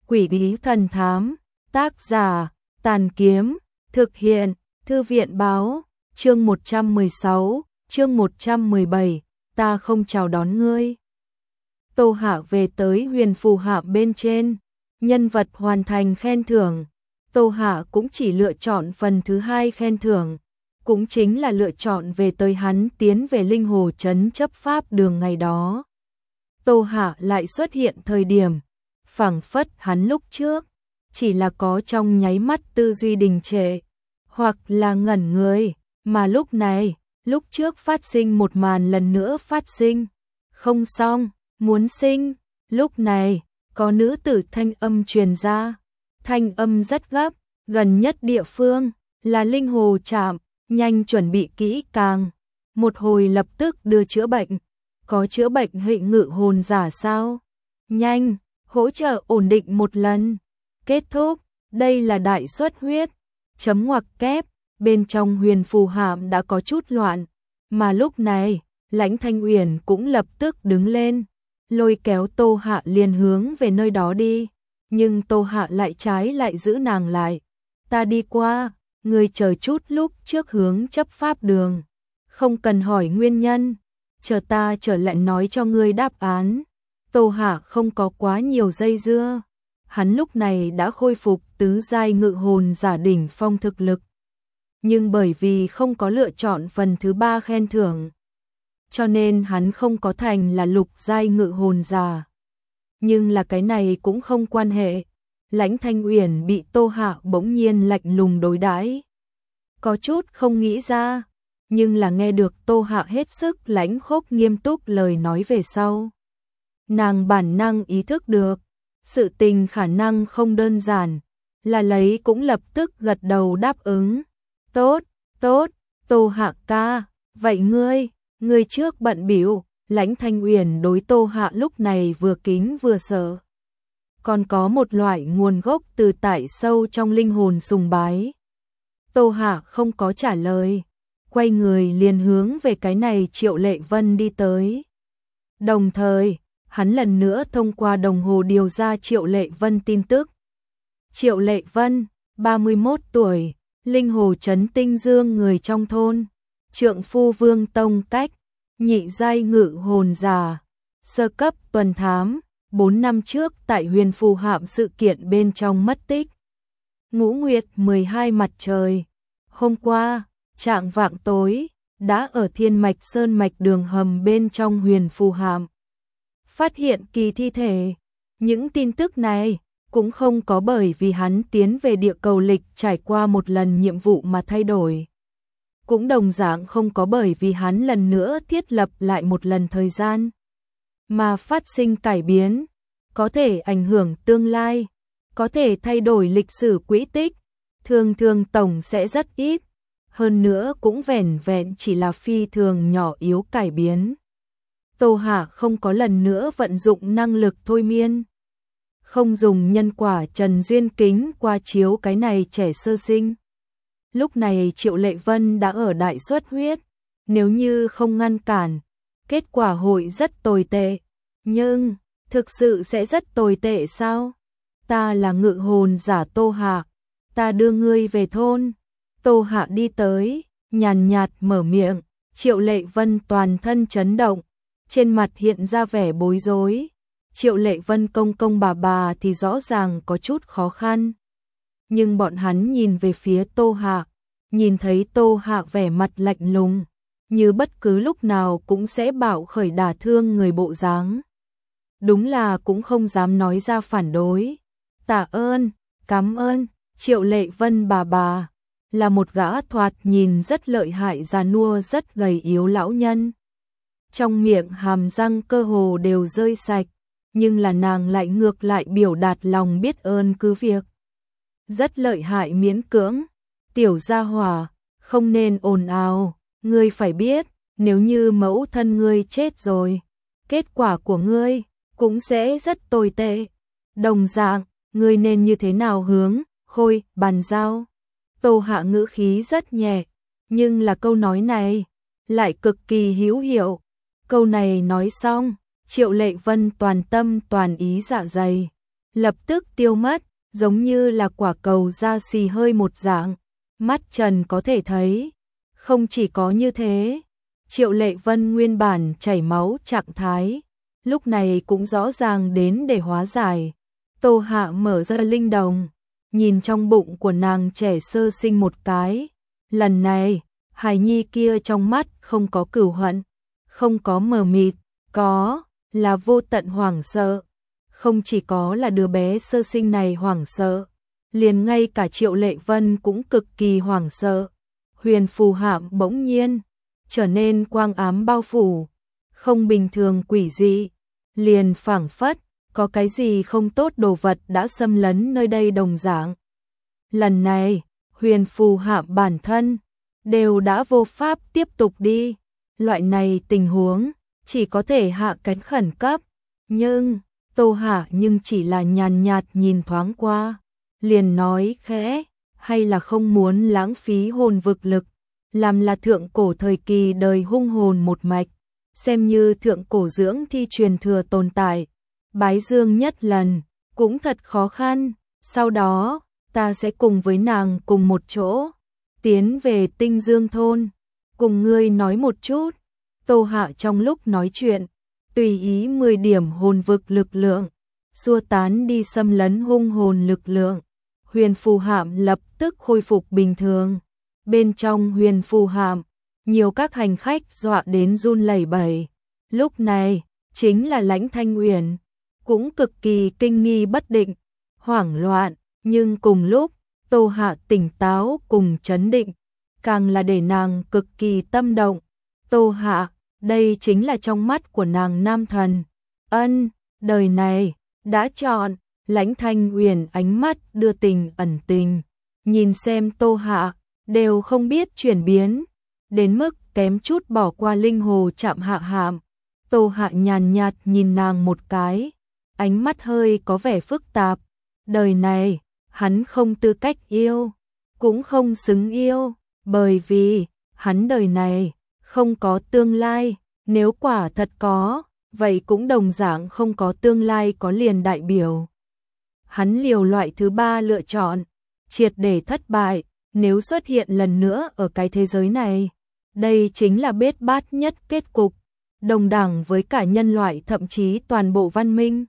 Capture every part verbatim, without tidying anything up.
Quỷ bí thần thám, tác giả, Tàn Kiếm, thực hiện, Thư viện báo, chương một trăm mười sáu, chương một trăm mười bảy, ta không chào đón ngươi. Tô Hạ về tới huyền phù hạ bên trên, nhân vật hoàn thành khen thưởng. Tô Hạ cũng chỉ lựa chọn phần thứ hai khen thưởng, cũng chính là lựa chọn về tới hắn tiến về linh hồ trấn chấp pháp đường ngày đó. Tô Hạ lại xuất hiện thời điểm, phảng phất hắn lúc trước, chỉ là có trong nháy mắt tư duy đình trệ, hoặc là ngẩn người, mà lúc này, lúc trước phát sinh một màn lần nữa phát sinh. Không xong, muốn sinh, lúc này, có nữ tử thanh âm truyền ra, thanh âm rất gấp, gần nhất địa phương, là linh hồ trạm, nhanh chuẩn bị kỹ càng, một hồi lập tức đưa chữa bệnh, có chữa bệnh hệ ngự hồn giả sao? Nhanh, hỗ trợ ổn định một lần, kết thúc, đây là đại xuất huyết, chấm ngoặc kép, bên trong huyền phù hạm đã có chút loạn, mà lúc này, Lãnh Thanh Uyển cũng lập tức đứng lên, lôi kéo Tô Hạ liền hướng về nơi đó đi, nhưng Tô Hạ lại trái lại giữ nàng lại, ta đi qua, người chờ chút lúc trước hướng chấp pháp đường, không cần hỏi nguyên nhân, chờ ta trở lại nói cho ngươi đáp án. Tô Hạ không có quá nhiều dây dưa, hắn lúc này đã khôi phục tứ giai ngự hồn giả đỉnh phong thực lực. Nhưng bởi vì không có lựa chọn phần thứ ba khen thưởng, cho nên hắn không có thành là lục giai ngự hồn giả. Nhưng là cái này cũng không quan hệ, Lãnh Thanh Uyển bị Tô Hạ bỗng nhiên lạnh lùng đối đãi, có chút không nghĩ ra, nhưng là nghe được Tô Hạ hết sức lãnh khốc nghiêm túc lời nói về sau. Nàng bản năng ý thức được, sự tình khả năng không đơn giản, là lấy cũng lập tức gật đầu đáp ứng. Tốt, tốt, Tô Hạ ca, vậy ngươi, ngươi trước bận bịu. Lãnh Thanh Uyển đối Tô Hạ lúc này vừa kính vừa sợ. Còn có một loại nguồn gốc từ tại sâu trong linh hồn sùng bái. Tô Hạ không có trả lời, quay người liền hướng về cái này Triệu Lệ Vân đi tới. Đồng thời, hắn lần nữa thông qua đồng hồ điều ra Triệu Lệ Vân tin tức. Triệu Lệ Vân, ba mươi mốt tuổi, linh hồ trấn Tinh Dương người trong thôn, trượng phu Vương Tông Cách, nhị giai ngự hồn giả, sơ cấp tuần thám, bốn năm trước tại huyền phù hạm sự kiện bên trong mất tích. Ngũ Nguyệt mười hai mặt trời, hôm qua, trạng vạng tối, đã ở Thiên Mạch Sơn Mạch đường hầm bên trong huyền phù hạm phát hiện kỳ thi thể. Những tin tức này cũng không có bởi vì hắn tiến về địa cầu lịch trải qua một lần nhiệm vụ mà thay đổi. Cũng đồng dạng không có bởi vì hắn lần nữa thiết lập lại một lần thời gian mà phát sinh cải biến, có thể ảnh hưởng tương lai, có thể thay đổi lịch sử quỹ tích, thường thường tổng sẽ rất ít, hơn nữa cũng vẻn vẹn chỉ là phi thường nhỏ yếu cải biến. Tô Hạ không có lần nữa vận dụng năng lực thôi miên, không dùng nhân quả Trần Duyên Kính qua chiếu cái này trẻ sơ sinh. Lúc này Triệu Lệ Vân đã ở đại xuất huyết, nếu như không ngăn cản, kết quả hội rất tồi tệ. Nhưng, thực sự sẽ rất tồi tệ sao? Ta là ngự hồn giả Tô Hạ, ta đưa ngươi về thôn. Tô Hạ đi tới, nhàn nhạt mở miệng, Triệu Lệ Vân toàn thân chấn động, trên mặt hiện ra vẻ bối rối. Triệu Lệ Vân công công bà bà thì rõ ràng có chút khó khăn. Nhưng bọn hắn nhìn về phía Tô Hạ, nhìn thấy Tô Hạ vẻ mặt lạnh lùng, như bất cứ lúc nào cũng sẽ bạo khởi đả thương người bộ dáng. Đúng là cũng không dám nói ra phản đối. Tạ ơn, cảm ơn. Triệu Lệ Vân bà bà là một gã thoạt nhìn rất lợi hại già nua rất gầy yếu lão nhân. Trong miệng hàm răng cơ hồ đều rơi sạch, nhưng là nàng lại ngược lại biểu đạt lòng biết ơn cứ việc. Rất lợi hại miễn cưỡng, tiểu gia hỏa, không nên ồn ào, ngươi phải biết, nếu như mẫu thân ngươi chết rồi, kết quả của ngươi cũng sẽ rất tồi tệ. Đồng dạng, ngươi nên như thế nào hướng, Khôi, bàn giao. Tô Hạ ngữ khí rất nhẹ, nhưng là câu nói này lại cực kỳ hữu hiệu. Câu này nói xong, Triệu Lệ Vân toàn tâm toàn ý dạ dày, lập tức tiêu mất, giống như là quả cầu da xì hơi một dạng, mắt Trần có thể thấy. Không chỉ có như thế, Triệu Lệ Vân nguyên bản chảy máu trạng thái, lúc này cũng rõ ràng đến để hóa giải. Tô Hạ mở ra linh đồng, nhìn trong bụng của nàng trẻ sơ sinh một cái. Lần này, hài nhi kia trong mắt không có cừu hận, không có mờ mịt, có là vô tận hoảng sợ. Không chỉ có là đứa bé sơ sinh này hoảng sợ, liền ngay cả Triệu Lệ Vân cũng cực kỳ hoảng sợ. Huyền phù hạm bỗng nhiên trở nên quang ám bao phủ, không bình thường quỷ dị, liền phảng phất có cái gì không tốt đồ vật đã xâm lấn nơi đây đồng dạng. Lần này, huyền phù hạm bản thân đều đã vô pháp tiếp tục đi. Loại này tình huống chỉ có thể hạ cánh khẩn cấp, nhưng Tô Hạ nhưng chỉ là nhàn nhạt nhìn thoáng qua, liền nói khẽ, hay là không muốn lãng phí hồn vực lực, làm là thượng cổ thời kỳ đời hung hồn một mạch, xem như thượng cổ dưỡng thi truyền thừa tồn tại, bái dương nhất lần, cũng thật khó khăn, sau đó, ta sẽ cùng với nàng cùng một chỗ, tiến về Tinh Dương thôn, cùng ngươi nói một chút. Tô Hạ trong lúc nói chuyện, tùy ý mười điểm hồn vực lực lượng, xua tán đi xâm lấn hung hồn lực lượng. Huyền phù hạm lập tức khôi phục bình thường. Bên trong huyền phù hạm, nhiều các hành khách dọa đến run lẩy bẩy. Lúc này, chính là Lãnh Thanh Uyển, cũng cực kỳ kinh nghi bất định, hoảng loạn, nhưng cùng lúc, Tô Hạ tỉnh táo cùng chấn định, càng là để nàng cực kỳ tâm động. Tô Hạ, đây chính là trong mắt của nàng nam thần. Ân, đời này, đã chọn. Lãnh Thanh Uyển ánh mắt đưa tình ẩn tình, nhìn xem Tô Hạ, đều không biết chuyển biến, đến mức kém chút bỏ qua linh hồ chạm hạ hạm. Tô Hạ nhàn nhạt nhìn nàng một cái, ánh mắt hơi có vẻ phức tạp. Đời này, hắn không tư cách yêu, cũng không xứng yêu, bởi vì, hắn đời này, không có tương lai, nếu quả thật có, vậy cũng đồng dạng không có tương lai có liền đại biểu. Hắn liều loại thứ ba lựa chọn, triệt để thất bại, nếu xuất hiện lần nữa ở cái thế giới này, đây chính là bết bát nhất kết cục, đồng đẳng với cả nhân loại thậm chí toàn bộ văn minh.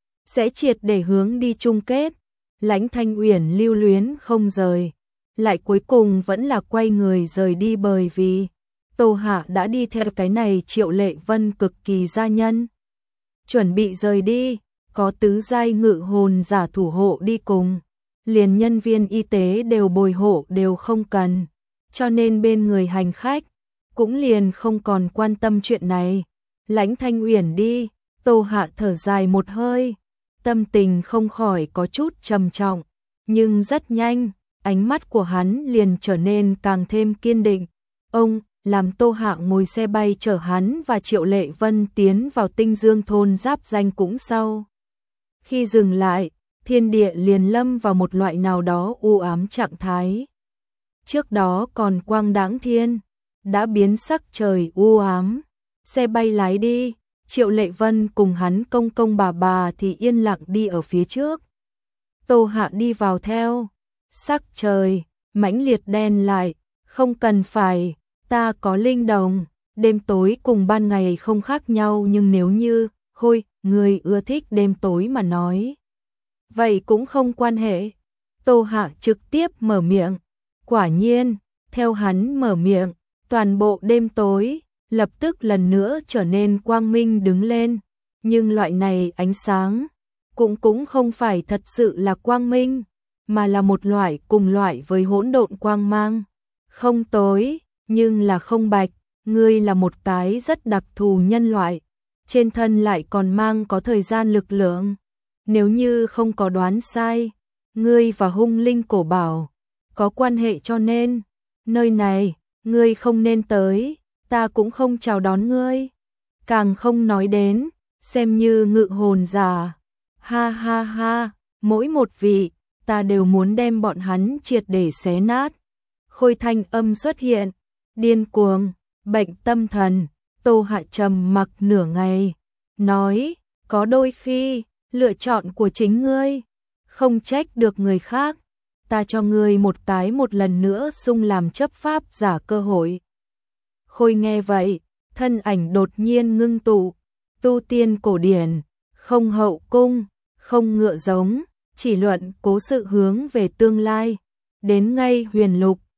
Sẽ triệt để hướng đi chung kết. Lãnh Thanh Uyển lưu luyến không rời, lại cuối cùng vẫn là quay người rời đi bởi vì Tô Hạ đã đi theo cái này Triệu Lệ Vân cực kỳ gia nhân. Chuẩn bị rời đi, có tứ giai ngự hồn giả thủ hộ đi cùng, liền nhân viên y tế đều bồi hộ đều không cần, cho nên bên người hành khách cũng liền không còn quan tâm chuyện này. Lãnh Thanh Uyển đi, Tô Hạ thở dài một hơi, tâm tình không khỏi có chút trầm trọng, nhưng rất nhanh, ánh mắt của hắn liền trở nên càng thêm kiên định. Ông làm Tô Hạ ngồi xe bay chở hắn và Triệu Lệ Vân tiến vào Tinh Dương thôn giáp danh cũng sau. Khi dừng lại, thiên địa liền lâm vào một loại nào đó u ám trạng thái. Trước đó còn quang đãng thiên, đã biến sắc trời u ám. Xe bay lái đi, Triệu Lệ Vân cùng hắn công công bà bà thì yên lặng đi ở phía trước. Tô Hạ đi vào theo, sắc trời, mãnh liệt đen lại, không cần phải, ta có linh đồng, đêm tối cùng ban ngày không khác nhau nhưng nếu như, thôi, người ưa thích đêm tối mà nói. Vậy cũng không quan hệ. Tô Hạ trực tiếp mở miệng. Quả nhiên, theo hắn mở miệng, toàn bộ đêm tối, lập tức lần nữa trở nên quang minh đứng lên. Nhưng loại này ánh sáng, cũng cũng không phải thật sự là quang minh, mà là một loại cùng loại với hỗn độn quang mang. Không tối, nhưng là không bạch, ngươi là một cái rất đặc thù nhân loại, trên thân lại còn mang có thời gian lực lượng. Nếu như không có đoán sai, ngươi và hung linh cổ bảo có quan hệ cho nên, nơi này, ngươi không nên tới, ta cũng không chào đón ngươi. Càng không nói đến, xem như ngự hồn giả. Ha ha ha, mỗi một vị, ta đều muốn đem bọn hắn triệt để xé nát. Khôi thanh âm xuất hiện, điên cuồng, bệnh tâm thần. Tô Hạ trầm mặc nửa ngày, nói, có đôi khi, Lựa chọn của chính ngươi, không trách được người khác. Ta cho ngươi một cái một lần nữa xung làm chấp pháp giả cơ hội. Khôi nghe vậy, thân ảnh đột nhiên ngưng tụ, tu tiên cổ điển, không hậu cung, không ngựa giống, chỉ luận cố sự hướng về tương lai, đến ngay huyền lục,